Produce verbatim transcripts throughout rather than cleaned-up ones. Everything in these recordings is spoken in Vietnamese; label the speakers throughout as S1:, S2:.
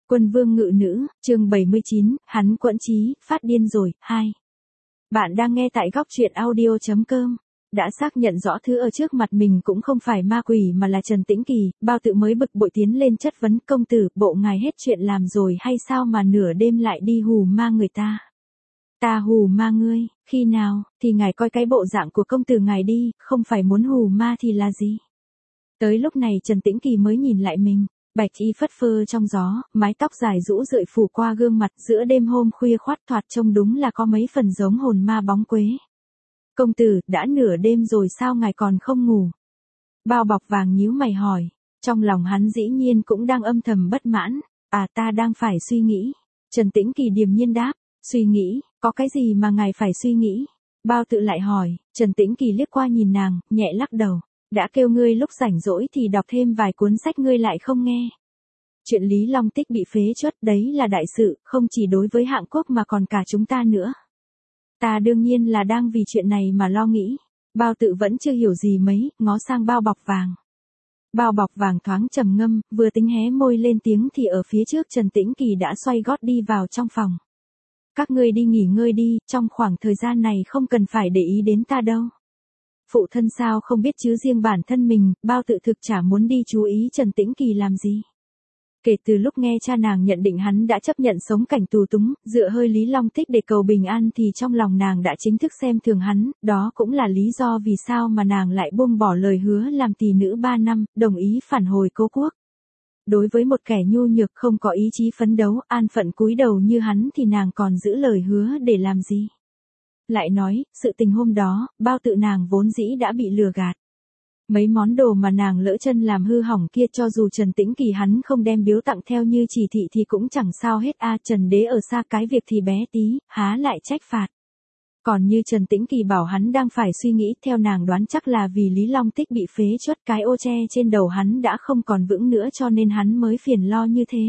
S1: Quân vương ngự nữ, chương bảy mươi chín, hắn quẫn chí, phát điên rồi, hai. Bạn đang nghe tại góc truyện audio chấm com. Đã xác nhận rõ thứ ở trước mặt mình cũng không phải ma quỷ mà là Trần Tĩnh Kỳ, Bao Tự mới bực bội tiến lên chất vấn công tử, bộ ngài hết chuyện làm rồi hay sao mà nửa đêm lại đi hù ma người ta. Ta hù ma ngươi, khi nào, thì ngài coi cái bộ dạng của công tử ngài đi, không phải muốn hù ma thì là gì. Tới lúc này Trần Tĩnh Kỳ mới nhìn lại mình. Bạch y phất phơ trong gió, mái tóc dài rũ rượi phủ qua gương mặt giữa đêm hôm khuya khoắt thoạt trông đúng là có mấy phần giống hồn ma bóng quế. Công tử, đã nửa đêm rồi sao ngài còn không ngủ? Bao Bọc Vàng nhíu mày hỏi, trong lòng hắn dĩ nhiên cũng đang âm thầm bất mãn, à ta đang phải suy nghĩ. Trần Tĩnh Kỳ điềm nhiên đáp, suy nghĩ, có cái gì mà ngài phải suy nghĩ? Bao Tự lại hỏi, Trần Tĩnh Kỳ liếc qua nhìn nàng, nhẹ lắc đầu. Đã kêu ngươi lúc rảnh rỗi thì đọc thêm vài cuốn sách ngươi lại không nghe. Chuyện Lý Long Tích bị phế truất đấy là đại sự, không chỉ đối với Hạng Quốc mà còn cả chúng ta nữa. Ta đương nhiên là đang vì chuyện này mà lo nghĩ. Bao Tự vẫn chưa hiểu gì mấy, ngó sang Bao Bọc Vàng. Bao Bọc Vàng thoáng trầm ngâm, vừa tính hé môi lên tiếng thì ở phía trước Trần Tĩnh Kỳ đã xoay gót đi vào trong phòng. Các ngươi đi nghỉ ngơi đi, trong khoảng thời gian này không cần phải để ý đến ta đâu. Phụ thân sao không biết chứ riêng bản thân mình, Bao Tự thực chả muốn đi chú ý Trần Tĩnh Kỳ làm gì. Kể từ lúc nghe cha nàng nhận định hắn đã chấp nhận sống cảnh tù túng, dựa hơi Lý Long Tích để cầu bình an thì trong lòng nàng đã chính thức xem thường hắn, đó cũng là lý do vì sao mà nàng lại buông bỏ lời hứa làm tỳ nữ ba năm, đồng ý phản hồi cố quốc. Đối với một kẻ nhu nhược không có ý chí phấn đấu, an phận cúi đầu như hắn thì nàng còn giữ lời hứa để làm gì? Lại nói, sự tình hôm đó, Bao Tự nàng vốn dĩ đã bị lừa gạt. Mấy món đồ mà nàng lỡ chân làm hư hỏng kia cho dù Trần Tĩnh Kỳ hắn không đem biếu tặng theo như chỉ thị thì cũng chẳng sao hết a. Trần Đế ở xa cái việc thì bé tí, há lại trách phạt. Còn như Trần Tĩnh Kỳ bảo hắn đang phải suy nghĩ, theo nàng đoán chắc là vì Lý Long Tích bị phế truất, cái ô che trên đầu hắn đã không còn vững nữa cho nên hắn mới phiền lo như thế.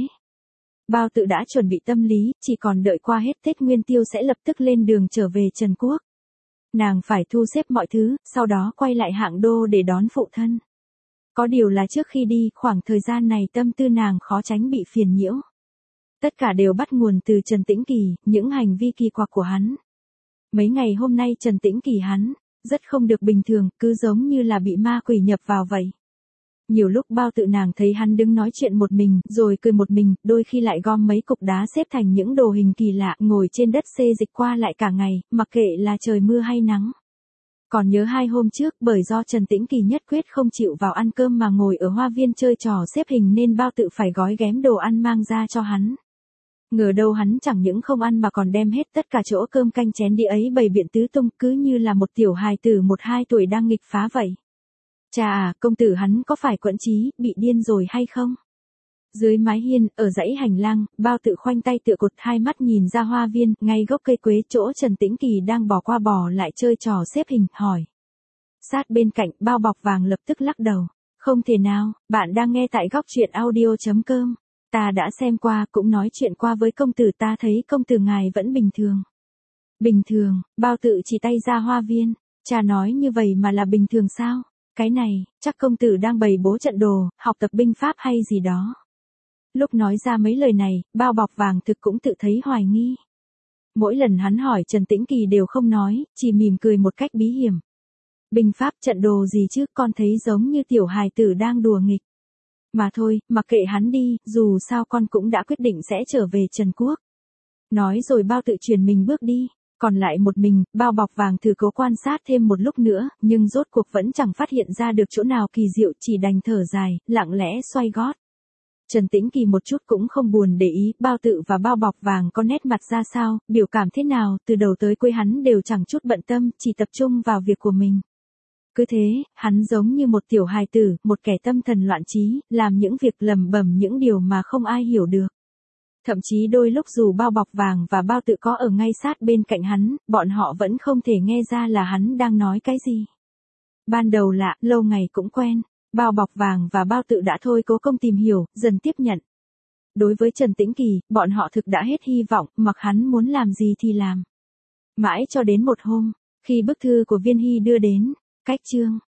S1: Bao Tự đã chuẩn bị tâm lý, chỉ còn đợi qua hết Tết Nguyên Tiêu sẽ lập tức lên đường trở về Trần Quốc. Nàng phải thu xếp mọi thứ, sau đó quay lại Hạng Đô để đón phụ thân. Có điều là trước khi đi, khoảng thời gian này tâm tư nàng khó tránh bị phiền nhiễu. Tất cả đều bắt nguồn từ Trần Tĩnh Kỳ, những hành vi kỳ quặc của hắn. Mấy ngày hôm nay Trần Tĩnh Kỳ hắn, rất không được bình thường, cứ giống như là bị ma quỷ nhập vào vậy. Nhiều lúc Bao Tự nàng thấy hắn đứng nói chuyện một mình, rồi cười một mình, đôi khi lại gom mấy cục đá xếp thành những đồ hình kỳ lạ, ngồi trên đất xê dịch qua lại cả ngày, mặc kệ là trời mưa hay nắng. Còn nhớ hai hôm trước, bởi do Trần Tĩnh Kỳ nhất quyết không chịu vào ăn cơm mà ngồi ở hoa viên chơi trò xếp hình nên Bao Tự phải gói ghém đồ ăn mang ra cho hắn. Ngờ đâu hắn chẳng những không ăn mà còn đem hết tất cả chỗ cơm canh chén đĩa ấy bày biện tứ tung, cứ như là một tiểu hài tử một hai tuổi đang nghịch phá vậy. Chà à, công tử hắn có phải quẫn chí, bị điên rồi hay không? Dưới mái hiên, ở dãy hành lang, Bao Tự khoanh tay tựa cột, hai mắt nhìn ra hoa viên, ngay gốc cây quế chỗ Trần Tĩnh Kỳ đang bò qua bò lại chơi trò xếp hình, hỏi. Sát bên cạnh, Bao Bọc Vàng lập tức lắc đầu. Không thể nào, bạn đang nghe tại góc truyện audio chấm com. Ta đã xem qua, cũng nói chuyện qua với công tử, ta thấy công tử ngài vẫn bình thường. Bình thường, Bao Tự chỉ tay ra hoa viên. Cha nói như vậy mà là bình thường sao? Cái này, chắc công tử đang bày bố trận đồ, học tập binh pháp hay gì đó. Lúc nói ra mấy lời này, Bao Bọc Vàng thực cũng tự thấy hoài nghi. Mỗi lần hắn hỏi Trần Tĩnh Kỳ đều không nói, chỉ mỉm cười một cách bí hiểm. Binh pháp trận đồ gì chứ, con thấy giống như tiểu hài tử đang đùa nghịch. Mà thôi, mặc kệ hắn đi, dù sao con cũng đã quyết định sẽ trở về Trần Quốc. Nói rồi Bao Tự chuyển mình bước đi. Còn lại một mình, Bao Bọc Vàng thử cố quan sát thêm một lúc nữa, nhưng rốt cuộc vẫn chẳng phát hiện ra được chỗ nào kỳ diệu, chỉ đành thở dài, lặng lẽ xoay gót. Trần Tĩnh Kỳ một chút cũng không buồn để ý, Bao Tự và Bao Bọc Vàng có nét mặt ra sao, biểu cảm thế nào, từ đầu tới cuối hắn đều chẳng chút bận tâm, chỉ tập trung vào việc của mình. Cứ thế, hắn giống như một tiểu hài tử, một kẻ tâm thần loạn trí, làm những việc lầm bầm những điều mà không ai hiểu được. Thậm chí đôi lúc dù Bao Bọc Vàng và Bao Tự có ở ngay sát bên cạnh hắn, bọn họ vẫn không thể nghe ra là hắn đang nói cái gì. Ban đầu lạ, lâu ngày cũng quen, Bao Bọc Vàng và Bao Tự đã thôi cố công tìm hiểu, dần tiếp nhận. Đối với Trần Tĩnh Kỳ, bọn họ thực đã hết hy vọng, mặc hắn muốn làm gì thì làm. Mãi cho đến một hôm, khi bức thư của Viên Hy đưa đến, cách chương.